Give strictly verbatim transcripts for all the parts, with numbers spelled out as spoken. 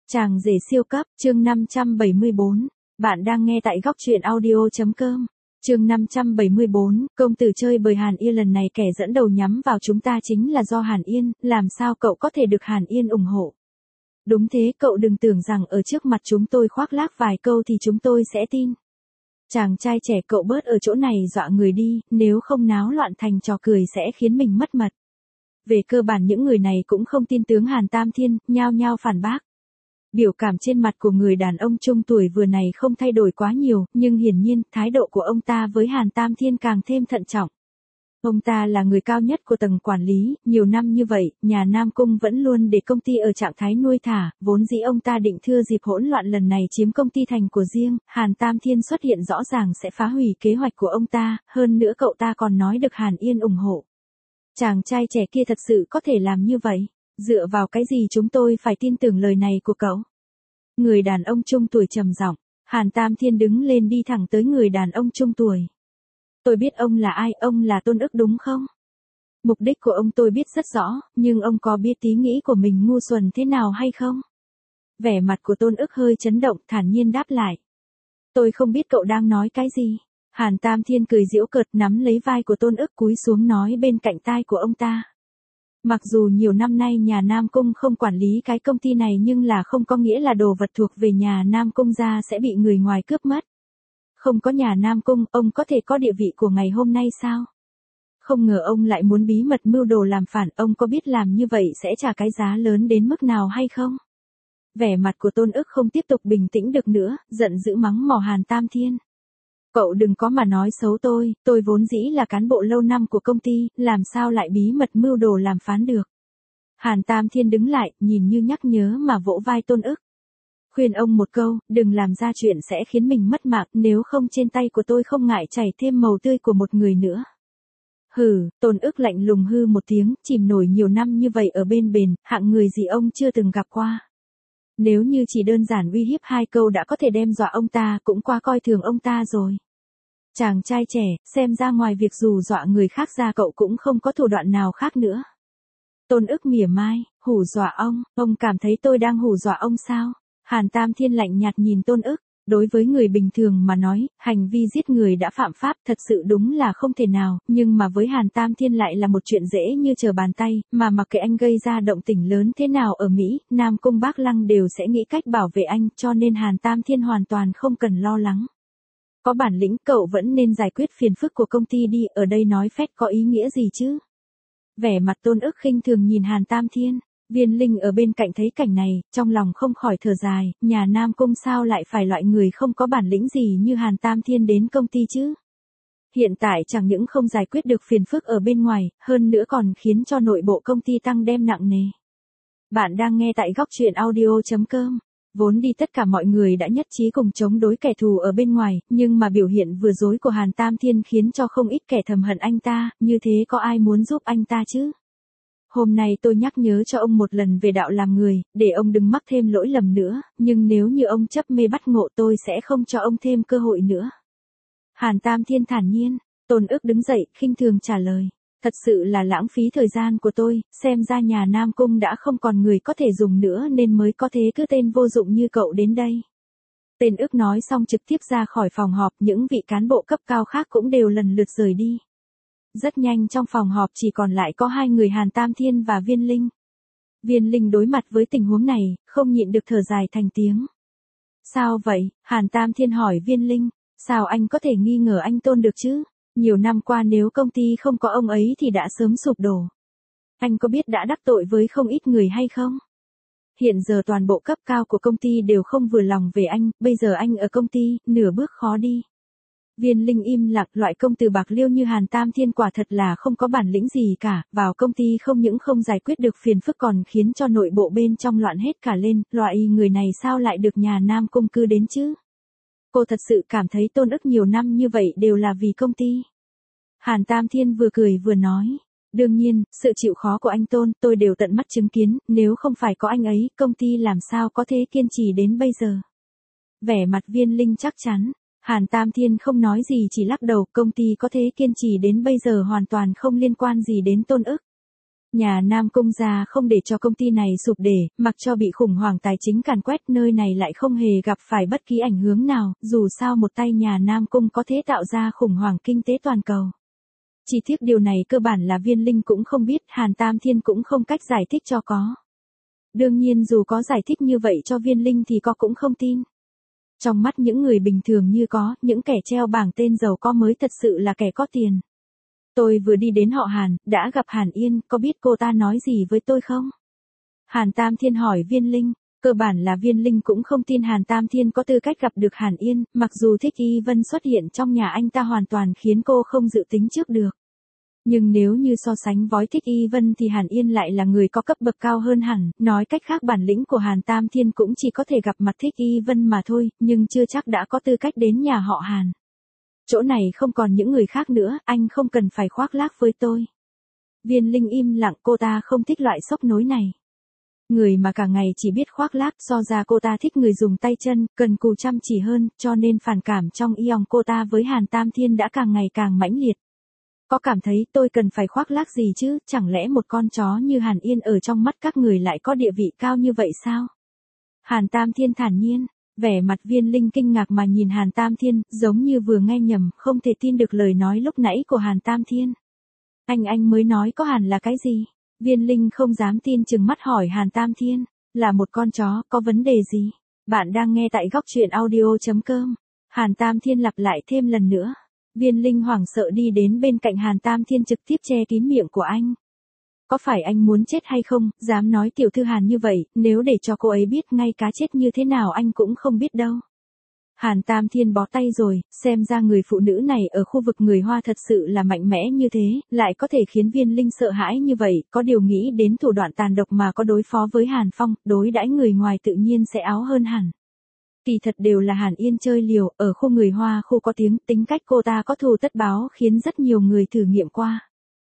Chàng rể siêu cấp, chương năm trăm bảy mươi bốn. Bạn đang nghe tại góc truyện audio.com. Chương năm trăm bảy mươi bốn, công tử chơi bời Hàn Yên lần này kẻ dẫn đầu nhắm vào chúng ta chính là do Hàn Yên, làm sao cậu có thể được Hàn Yên ủng hộ? Đúng thế, cậu đừng tưởng rằng ở trước mặt chúng tôi khoác lác vài câu thì chúng tôi sẽ tin. Chàng trai trẻ, cậu bớt ở chỗ này dọa người đi, nếu không náo loạn thành trò cười sẽ khiến mình mất mật. Về cơ bản những người này cũng không tin tướng Hàn Tam Thiên, nhao nhao phản bác. Biểu cảm trên mặt của người đàn ông trung tuổi vừa này không thay đổi quá nhiều, nhưng hiển nhiên, thái độ của ông ta với Hàn Tam Thiên càng thêm thận trọng. Ông ta là người cao nhất của tầng quản lý, nhiều năm như vậy, nhà Nam Cung vẫn luôn để công ty ở trạng thái nuôi thả, vốn dĩ ông ta định thừa dịp hỗn loạn lần này chiếm công ty thành của riêng, Hàn Tam Thiên xuất hiện rõ ràng sẽ phá hủy kế hoạch của ông ta, hơn nữa cậu ta còn nói được Hàn Yên ủng hộ. Chàng trai trẻ kia thật sự có thể làm như vậy? Dựa vào cái gì chúng tôi phải tin tưởng lời này của cậu? Người đàn ông trung tuổi trầm giọng. Hàn Tam Thiên đứng lên đi thẳng tới người đàn ông trung tuổi. Tôi biết ông là ai, ông là Tôn Ức đúng không? Mục đích của ông tôi biết rất rõ, nhưng ông có biết ý nghĩ của mình ngu xuẩn thế nào hay không? Vẻ mặt của Tôn Ức hơi chấn động, thản nhiên đáp lại. Tôi không biết cậu đang nói cái gì. Hàn Tam Thiên cười giễu cợt, nắm lấy vai của Tôn Ức cúi xuống nói bên cạnh tai của ông ta. Mặc dù nhiều năm nay nhà Nam Cung không quản lý cái công ty này nhưng là không có nghĩa là đồ vật thuộc về nhà Nam Cung ra sẽ bị người ngoài cướp mất. Không có nhà Nam Cung, ông có thể có địa vị của ngày hôm nay sao? Không ngờ ông lại muốn bí mật mưu đồ làm phản, ông có biết làm như vậy sẽ trả cái giá lớn đến mức nào hay không? Vẻ mặt của Tôn Ức không tiếp tục bình tĩnh được nữa, giận dữ mắng mỏ Hàn Tam Thiên. Cậu đừng có mà nói xấu tôi, tôi vốn dĩ là cán bộ lâu năm của công ty, làm sao lại bí mật mưu đồ làm phán được. Hàn Tam Thiên đứng lại, nhìn như nhắc nhớ mà vỗ vai Tôn Ức. Khuyên ông một câu, đừng làm ra chuyện sẽ khiến mình mất mạng, nếu không trên tay của tôi không ngại chảy thêm màu tươi của một người nữa. Hừ, Tôn Ức lạnh lùng hư một tiếng, chìm nổi nhiều năm như vậy ở bên bền, hạng người gì ông chưa từng gặp qua. Nếu như chỉ đơn giản uy hiếp hai câu đã có thể đem dọa ông ta, cũng quá coi thường ông ta rồi. Chàng trai trẻ, xem ra ngoài việc dù dọa người khác ra cậu cũng không có thủ đoạn nào khác nữa. Tôn Ức mỉa mai, hù dọa ông, ông cảm thấy tôi đang hù dọa ông sao? Hàn Tam Thiên lạnh nhạt nhìn Tôn Ức, đối với người bình thường mà nói, hành vi giết người đã phạm pháp thật sự đúng là không thể nào, nhưng mà với Hàn Tam Thiên lại là một chuyện dễ như trở bàn tay, mà mặc kệ anh gây ra động tĩnh lớn thế nào ở Mỹ, Nam Cung Bác Lăng đều sẽ nghĩ cách bảo vệ anh, cho nên Hàn Tam Thiên hoàn toàn không cần lo lắng. Có bản lĩnh cậu vẫn nên giải quyết phiền phức của công ty đi, ở đây nói phét có ý nghĩa gì chứ? Vẻ mặt Tôn Ức khinh thường nhìn Hàn Tam Thiên. Viên Linh ở bên cạnh thấy cảnh này, trong lòng không khỏi thở dài, nhà Nam Cung sao lại phải loại người không có bản lĩnh gì như Hàn Tam Thiên đến công ty chứ? Hiện tại chẳng những không giải quyết được phiền phức ở bên ngoài, hơn nữa còn khiến cho nội bộ công ty tăng đem nặng nề. Bạn đang nghe tại góc truyện audio.com. Vốn đi tất cả mọi người đã nhất trí cùng chống đối kẻ thù ở bên ngoài, nhưng mà biểu hiện vừa dối của Hàn Tam Thiên khiến cho không ít kẻ thầm hận anh ta, như thế có ai muốn giúp anh ta chứ? Hôm nay tôi nhắc nhớ cho ông một lần về đạo làm người, để ông đừng mắc thêm lỗi lầm nữa, nhưng nếu như ông chấp mê bắt ngộ tôi sẽ không cho ông thêm cơ hội nữa. Hàn Tam Thiên thản nhiên, Tôn Ức đứng dậy, khinh thường trả lời. Thật sự là lãng phí thời gian của tôi, xem ra nhà Nam Cung đã không còn người có thể dùng nữa nên mới có thế cứ tên vô dụng như cậu đến đây. Tên Ức nói xong trực tiếp ra khỏi phòng họp, những vị cán bộ cấp cao khác cũng đều lần lượt rời đi. Rất nhanh trong phòng họp chỉ còn lại có hai người Hàn Tam Thiên và Viên Linh. Viên Linh đối mặt với tình huống này, không nhịn được thở dài thành tiếng. Sao vậy? Hàn Tam Thiên hỏi Viên Linh, sao anh có thể nghi ngờ anh Tôn được chứ? Nhiều năm qua nếu công ty không có ông ấy thì đã sớm sụp đổ. Anh có biết đã đắc tội với không ít người hay không? Hiện giờ toàn bộ cấp cao của công ty đều không vừa lòng về anh, bây giờ anh ở công ty, nửa bước khó đi. Viên Linh im lặng, loại công tử bạc liêu như Hàn Tam Thiên quả thật là không có bản lĩnh gì cả, vào công ty không những không giải quyết được phiền phức còn khiến cho nội bộ bên trong loạn hết cả lên, loại người này sao lại được nhà Nam Cung cư đến chứ? Cô thật sự cảm thấy Tôn Ức nhiều năm như vậy đều là vì công ty. Hàn Tam Thiên vừa cười vừa nói, đương nhiên, sự chịu khó của anh Tôn tôi đều tận mắt chứng kiến, nếu không phải có anh ấy, công ty làm sao có thể kiên trì đến bây giờ. Vẻ mặt Viên Linh chắc chắn. Hàn Tam Thiên không nói gì chỉ lắc đầu, công ty có thế kiên trì đến bây giờ hoàn toàn không liên quan gì đến Tôn Ức. Nhà Nam Cung gia không để cho công ty này sụp đổ, mặc cho bị khủng hoảng tài chính càn quét, nơi này lại không hề gặp phải bất kỳ ảnh hưởng nào, dù sao một tay nhà Nam Cung có thể tạo ra khủng hoảng kinh tế toàn cầu. Chỉ tiếc điều này cơ bản là Viên Linh cũng không biết, Hàn Tam Thiên cũng không cách giải thích cho có. Đương nhiên dù có giải thích như vậy cho Viên Linh thì có cũng không tin. Trong mắt những người bình thường như có, những kẻ treo bảng tên giàu có mới thật sự là kẻ có tiền. Tôi vừa đi đến họ Hàn, đã gặp Hàn Yên, có biết cô ta nói gì với tôi không? Hàn Tam Thiên hỏi Viên Linh, cơ bản là Viên Linh cũng không tin Hàn Tam Thiên có tư cách gặp được Hàn Yên, mặc dù Thích Y Vân xuất hiện trong nhà anh ta hoàn toàn khiến cô không dự tính trước được. Nhưng nếu như so sánh với Thích Y Vân thì Hàn Yên lại là người có cấp bậc cao hơn hẳn, nói cách khác bản lĩnh của Hàn Tam Thiên cũng chỉ có thể gặp mặt Thích Y Vân mà thôi, nhưng chưa chắc đã có tư cách đến nhà họ Hàn. Chỗ này không còn những người khác nữa, anh không cần phải khoác lác với tôi. Viên Linh im lặng, cô ta không thích loại sốc nối này. Người mà cả ngày chỉ biết khoác lác, so ra cô ta thích người dùng tay chân, cần cù chăm chỉ hơn, cho nên phản cảm trong iong cô ta với Hàn Tam Thiên đã càng ngày càng mãnh liệt. Có cảm thấy tôi cần phải khoác lác gì chứ, chẳng lẽ một con chó như Hàn Yên ở trong mắt các người lại có địa vị cao như vậy sao? Hàn Tam Thiên thản nhiên, vẻ mặt Viên Linh kinh ngạc mà nhìn Hàn Tam Thiên, giống như vừa nghe nhầm, không thể tin được lời nói lúc nãy của Hàn Tam Thiên. Anh anh mới nói có Hàn là cái gì? Viên Linh không dám tin chừng mắt hỏi Hàn Tam Thiên, là một con chó, có vấn đề gì? Bạn đang nghe tại góc truyện audio chấm com. Hàn Tam Thiên lặp lại thêm lần nữa. Viên Linh hoảng sợ đi đến bên cạnh Hàn Tam Thiên trực tiếp che kín miệng của anh. Có phải anh muốn chết hay không, dám nói tiểu thư Hàn như vậy, nếu để cho cô ấy biết ngay cá chết như thế nào anh cũng không biết đâu. Hàn Tam Thiên bó tay rồi, xem ra người phụ nữ này ở khu vực người Hoa thật sự là mạnh mẽ như thế, lại có thể khiến Viên Linh sợ hãi như vậy, có điều nghĩ đến thủ đoạn tàn độc mà có đối phó với Hàn Phong, đối đãi người ngoài tự nhiên sẽ áo hơn hẳn. Kỳ thật đều là Hàn Yên chơi liều, ở khu người Hoa khu có tiếng, tính cách cô ta có thù tất báo khiến rất nhiều người thử nghiệm qua.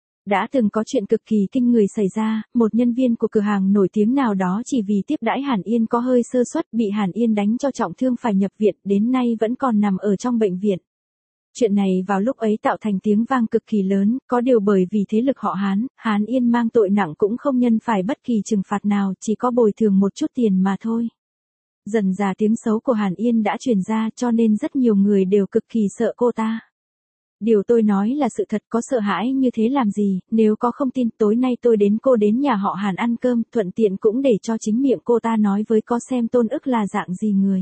Đã từng có chuyện cực kỳ kinh người xảy ra, một nhân viên của cửa hàng nổi tiếng nào đó chỉ vì tiếp đãi Hàn Yên có hơi sơ suất bị Hàn Yên đánh cho trọng thương phải nhập viện, đến nay vẫn còn nằm ở trong bệnh viện. Chuyện này vào lúc ấy tạo thành tiếng vang cực kỳ lớn, có điều bởi vì thế lực họ Hán, Hàn Yên mang tội nặng cũng không nhân phải bất kỳ trừng phạt nào, chỉ có bồi thường một chút tiền mà thôi. Dần dà tiếng xấu của Hàn Yên đã truyền ra cho nên rất nhiều người đều cực kỳ sợ cô ta. Điều tôi nói là sự thật, có sợ hãi như thế làm gì, nếu có không tin tối nay tôi đến cô đến nhà họ Hàn ăn cơm, thuận tiện cũng để cho chính miệng cô ta nói với có xem Tôn Ức là dạng gì người.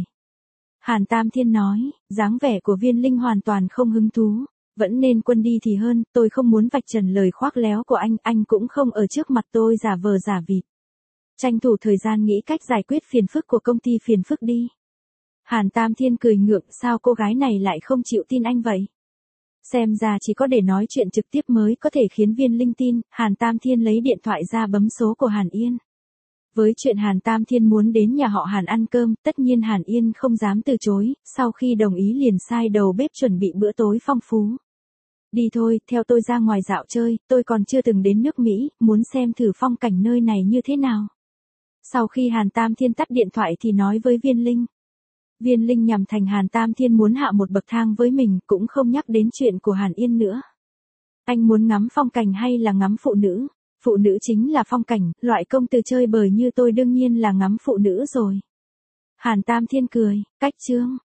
Hàn Tam Thiên nói, dáng vẻ của Viên Linh hoàn toàn không hứng thú, vẫn nên quân đi thì hơn, tôi không muốn vạch trần lời khoác léo của anh, anh cũng không ở trước mặt tôi giả vờ giả vịt. Tranh thủ thời gian nghĩ cách giải quyết phiền phức của công ty phiền phức đi. Hàn Tam Thiên cười ngượng, sao cô gái này lại không chịu tin anh vậy? Xem ra chỉ có để nói chuyện trực tiếp mới có thể khiến Viên Linh tin, Hàn Tam Thiên lấy điện thoại ra bấm số của Hàn Yên. Với chuyện Hàn Tam Thiên muốn đến nhà họ Hàn ăn cơm, tất nhiên Hàn Yên không dám từ chối, sau khi đồng ý liền sai đầu bếp chuẩn bị bữa tối phong phú. Đi thôi, theo tôi ra ngoài dạo chơi, tôi còn chưa từng đến nước Mỹ, muốn xem thử phong cảnh nơi này như thế nào. Sau khi Hàn Tam Thiên tắt điện thoại thì nói với Viên Linh. Viên Linh nhằm thành Hàn Tam Thiên muốn hạ một bậc thang với mình, cũng không nhắc đến chuyện của Hàn Yên nữa. Anh muốn ngắm phong cảnh hay là ngắm phụ nữ? Phụ nữ chính là phong cảnh, loại công tử chơi bời như tôi đương nhiên là ngắm phụ nữ rồi. Hàn Tam Thiên cười, cách chương.